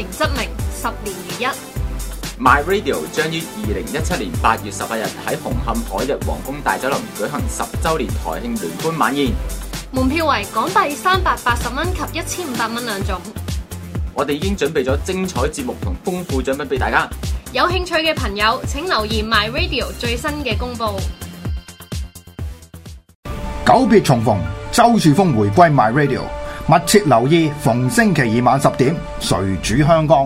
平則鳴，10年如一。 My Radio 將於2017年8月18日喺紅磡海逸皇宮大酒樓舉行10週年台慶聯歡晚宴， 門票為港幣380蚊及1500蚊兩種。 我哋已經準備咗精彩節目同豐富獎品俾大家。 有興趣嘅朋友請留意 My Radio 最新嘅公佈。 久別重逢，周樹峰回歸 My Radio， 密切留意逢星期二晚10點，誰主香江。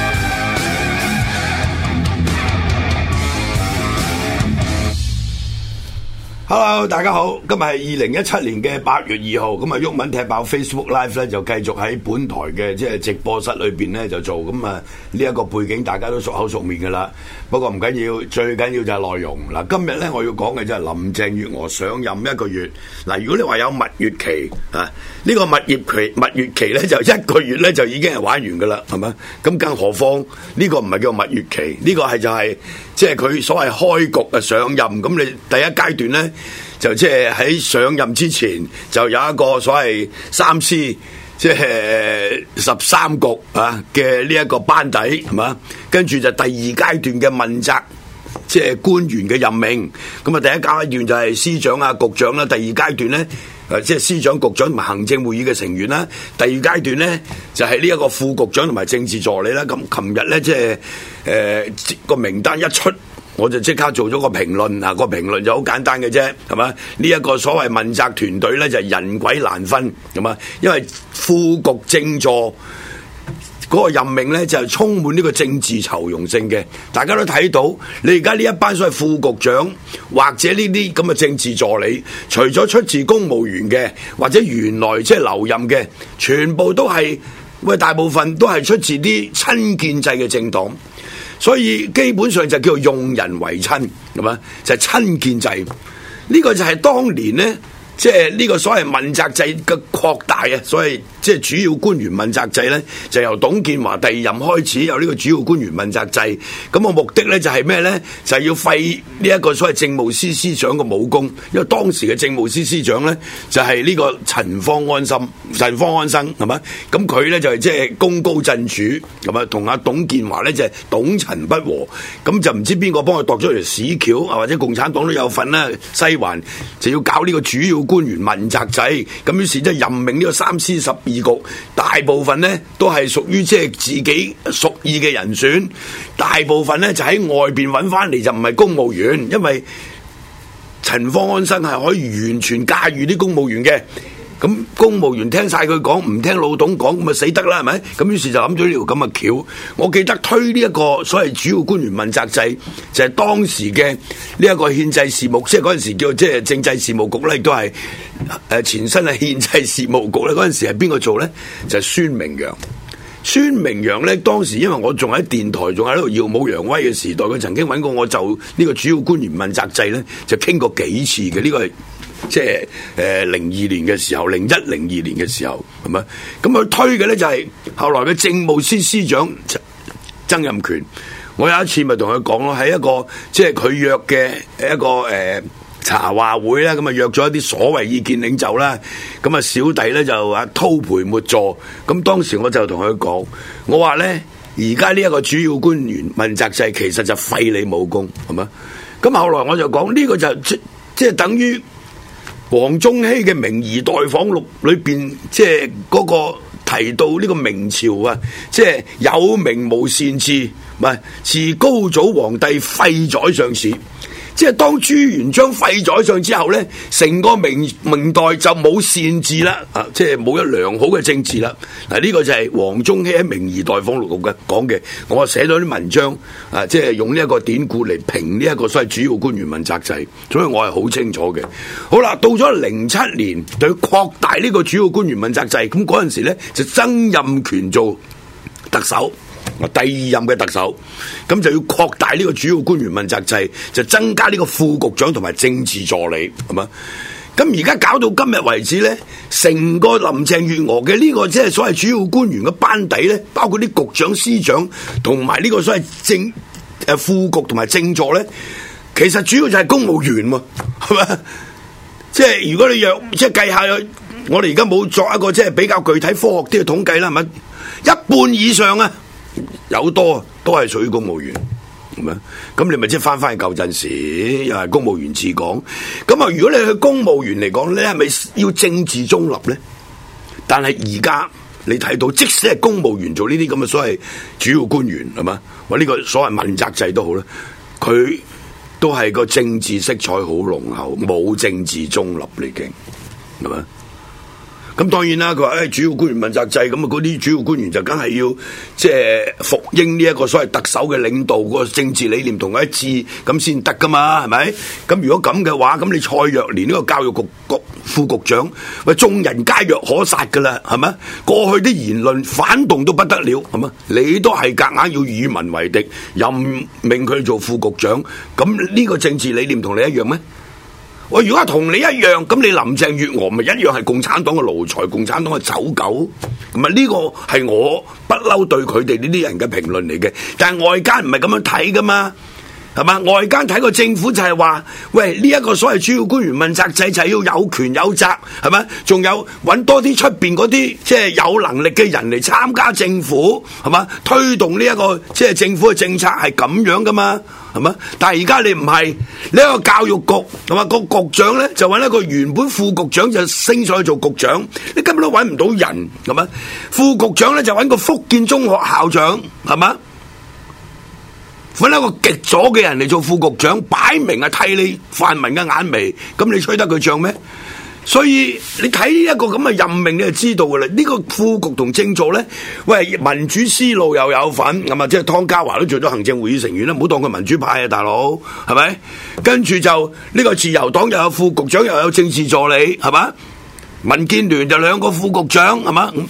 Hello， 大家好，今日係2017年嘅8月2號，咁啊毓民踢爆 Facebook Live 咧就繼續喺本台嘅即係直播室裏邊咧就做，咁啊呢一個背景大家都熟口熟面噶啦，不過唔緊要，最緊要就係內容。嗱，今日咧我要講嘅就係林鄭月娥上任1個月。嗱，如果你話有蜜月期啊，呢個蜜月期咧就1個月咧就已經係玩完噶啦，係咪？咁更何況呢個唔係叫蜜月期，呢個係就係即係佢所謂開局嘅上任。咁你第一階段咧，就即係喺上任之前就有一個所謂三司，即係13局啊嘅呢一個班底，係嘛？跟住就第二階段嘅問責，即係官員嘅任命。咁啊，第一階段就係司長啊、局長啦；第二階段咧，即係司長、局長同埋行政會議嘅成員啦；第二階段咧就係呢一個副局長同埋政治助理啦。咁琴日咧即係個名單一出，我就即刻做咗個評論，個評論就好簡單嘅啫，係嘛？呢一個所謂問責團隊咧就係人鬼難分，係嘛？因為副局政助嗰個任命咧就係充滿呢個政治酬庸性嘅，大家都睇到。你而家呢一班所謂副局長或者呢啲咁嘅政治助理，除咗出自公務員嘅，或者原來即係留任嘅，全部都係大部分都係出自啲親建制嘅政黨。所以基本上就叫做用人為親，係嘛？就係親建制。呢個就係當年呢，即係呢個所謂問責制嘅擴大啊，所謂即係主要官員問責制呢，就由董建華第2任開始有呢個主要官員問責制。咁個目的呢，就係咩呢？就係要廢呢一個所謂政務司司長嘅武功，因為當時嘅政務司司長呢，就係呢個陳方安生，係嘛？咁佢呢，就係即係功高震主，咁啊同阿董建華呢，就係董陳不和，咁就唔知邊個幫佢度咗條屎橋啊，或者共產黨都有份啦。西環就要搞呢個主要官員問責制，咁於是即係任命呢個3司12局，大部分呢都係屬於即係自己屬意嘅人選，大部分呢就喺外邊揾翻嚟，就唔係公務員，因為陳方安生係可以完全駕馭啲公務員嘅。咁公務員聽晒佢講，唔聽老董講，咁咪死得啦，係咪？咁於是就諗咗呢條咁嘅橋。我記得推呢一個所謂主要官員問責制，就係當時嘅呢一個憲制事務，即係嗰陣時叫即係政制事務局咧，亦都係前身係憲制事務局咧。嗰陣時係邊個做咧？就係孫明揚。孫明揚咧，當時因為我仲喺電台，仲喺度耀武揚威嘅時代，佢曾經揾過我就呢個主要官員問責制咧，就傾過幾次嘅。呢個係即係02年嘅時候，01、02年嘅時候，係咪？咁佢推嘅咧就係後來嘅政務司司長曾蔭權。我有一次咪同佢講咯，喺一個即係佢約嘅一個茶話會啦，咁啊約咗一啲所謂意見領袖啦，咁啊小弟咧就叨培沒助。咁當時我就同佢講，我話咧而家呢一個主要官員問責制其實就廢你武功，係咪？咁後來我就講呢個就即係等於黃宗羲嘅《明夷待訪錄》裏邊，即係嗰個提到呢個明朝啊，即係有名無善治，唔係自高祖皇帝廢宰相始。即係當朱元璋廢宰相之後咧，成個明代就冇善治啦，即係冇一良好嘅政治啦。嗱，呢個就係黃宗羲喺《明夷待訪錄》嘅講嘅，我寫咗啲文章即係用呢一個典故嚟評呢一個所謂主要官員問責制，所以我係好清楚嘅。好啦，到咗07年就要擴大呢個主要官員問責制，咁嗰陣時咧就曾蔭權做特首。第2任嘅特首，咁就要擴大呢個主要官員問責制，就增加呢個副局長同埋政治助理，係嘛？咁而家搞到今日為止咧，成個林鄭月娥嘅呢個即係所謂主要官員嘅班底咧，包括啲局長、司長同埋呢個所謂副局同埋政助咧，其實主要就係公務員喎，係嘛？即係如果你即係計下，我哋而家冇作一個即係比較具體科學啲嘅統計啦，係咪？一半以上啊， 有多都係屬於公務員，係咪？咁你咪即係翻去舊陣時，又係公務員治港。咁啊，如果你去公務員嚟講，你係咪要政治中立咧？但係而家你睇到，即使係公務員做呢啲咁嘅所謂主要官員，係嘛？或呢個所謂問責制都好啦，佢都係個政治色彩好濃厚，冇政治中立嚟嘅，係嘛？咁當然啦，佢話主要官員問責制，咁啊嗰啲主要官員就梗係要即係服膺呢一個所謂特首嘅領導，個政治理念同佢一致，咁先得噶嘛，係咪？咁如果咁嘅話，咁你蔡若蓮呢個教育局副局長，喂，眾人皆若可殺噶啦，係咪？過去啲言論反動都不得了，係咪？你都係夾硬要與民為敵，任命佢做副局長，咁呢個政治理念同你一樣咩？我如果同你一樣，咁你林鄭月娥咪一樣係共產黨嘅奴才，共產黨嘅走狗，咁啊呢個係我不嬲對佢哋呢啲人嘅評論嚟嘅。但係外間唔係咁樣睇噶嘛，係嘛？外間睇個政府就係話，喂，呢一個所謂主要官員問責制就係要有權有責，係咪？仲有揾多啲出邊嗰啲即係有能力嘅人嚟參加政府，係嘛？推動呢一個即係政府嘅政策係咁樣噶嘛？係嘛？但係而家你唔係，呢一個教育局同埋個局長咧，就揾一個原本副局長就升上去做局長，你根本都揾唔到人，係嘛？副局長咧就揾個福建中學校長，係嘛？揾一個極左嘅人嚟做副局長，擺明係替你泛民嘅眼眉，咁你吹得佢脹咩？所以你睇呢一個咁嘅任命，你就知道噶啦。呢個副局同正座咧，喂，民主思路又有份，咁啊，即係湯家驊都做咗行政會議成員啦，唔好當佢民主派啊，大佬，係咪？跟住就呢個自由黨又有副局長，又有政治助理，係嘛？民建聯就兩個副局長，係嘛？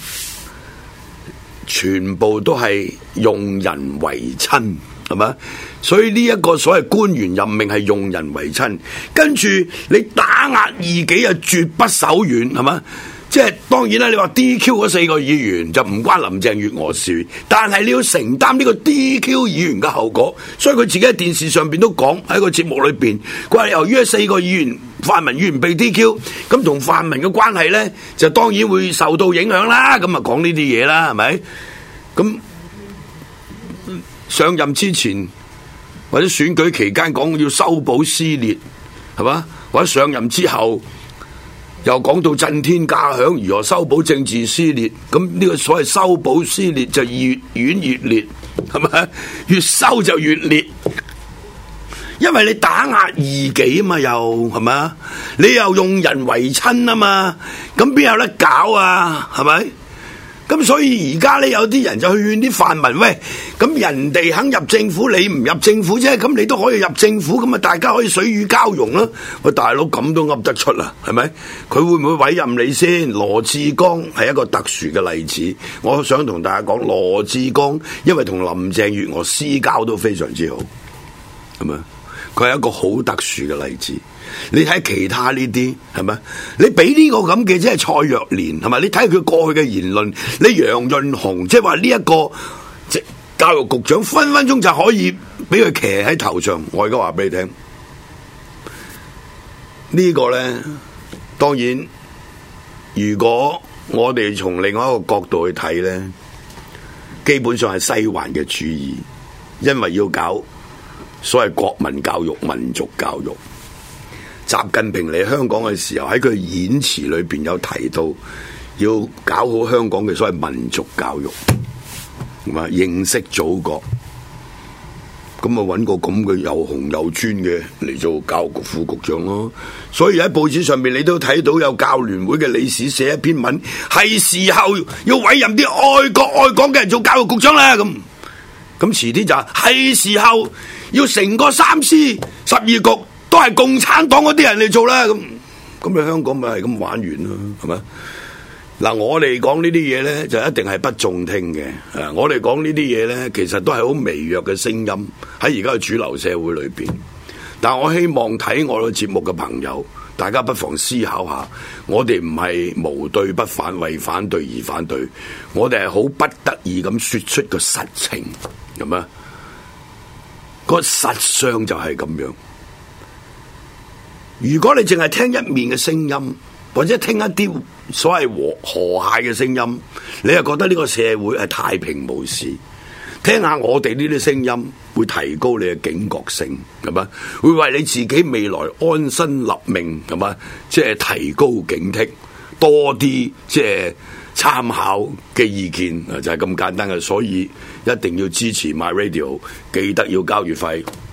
全部都係用人為親。係嘛？所以呢一個所謂官員任命係用人為親，跟住你打壓異己啊，絕不手軟，係嘛？即係當然啦，你話 DQ 嗰4個議員就唔關林鄭月娥事，但係你要承擔呢個 DQ 議員嘅後果，所以佢自己喺電視上邊都講喺個節目裏邊，佢話由於4個議員泛民議員被 DQ， 咁同泛民嘅關係咧就當然會受到影響啦，咁啊講呢啲嘢啦，係咪？咁上任之前或者選舉期間講要修補撕裂，係嘛？或者上任之後又講到震天價響，如何修補政治撕裂？咁呢個所謂修補撕裂就越演越烈，係咪？越修就越烈，因為你打壓異己啊嘛，又係咪？你又用人為親啊嘛，咁邊有得搞啊？係咪？咁所以而家咧有啲人就去勸啲泛民，喂，咁人哋肯入政府，你唔入政府啫，咁你都可以入政府，咁啊大家可以水乳交融啦。喂，大佬咁都噏得出啦，係咪？佢會唔會委任你先？羅致光係一個特殊嘅例子，我想同大家講，羅致光因為同林鄭月娥私交都非常之好，係咪？佢係一個好特殊嘅例子。你睇其他呢啲係咪？你俾呢個咁嘅即係蔡若蓮係咪？你睇佢過去嘅言論，你楊潤雄即係話呢一個即教育局長分分鐘就可以俾佢騎喺頭上。我而家話俾你聽，呢個咧當然，如果我哋從另外一個角度去睇咧，基本上係西環嘅主意，因為要搞所謂國民教育、民族教育。習近平嚟香港嘅時候，喺佢演辭裏邊有提到，要搞好香港嘅所謂民族教育，係嘛？認識祖國，咁啊揾個咁嘅又紅又專嘅嚟做教育局副局長咯。所以喺報紙上面你都睇到有教聯會嘅理事寫一篇文，係時候要委任啲愛國愛港嘅人做教育局長啦。咁遲啲就係時候要成個3司12局。都係共產黨嗰啲人嚟做啦，咁你香港咪係咁玩完咯，係咪？嗱，我哋講呢啲嘢咧，就一定係不中聽嘅。我哋講呢啲嘢咧，其實都係好微弱嘅聲音喺而家嘅主流社會裏邊。但我希望睇我嘅節目嘅朋友，大家不妨思考下，我哋唔係無對不反，為反對而反對，我哋係好不得已咁說出個實情，係咪？個實相就係咁樣。如果你淨係聽一面嘅聲音，或者聽一啲所謂和諧嘅聲音，你又覺得呢個社會係太平無事。 聽下我哋呢啲聲音，會提高你嘅警覺性，係嘛？會為你自己未來安身立命，係嘛？即係提高警惕，多啲即係參考嘅意見，就係咁簡單嘅。所以一定要支持 My Radio， 記得要交月費。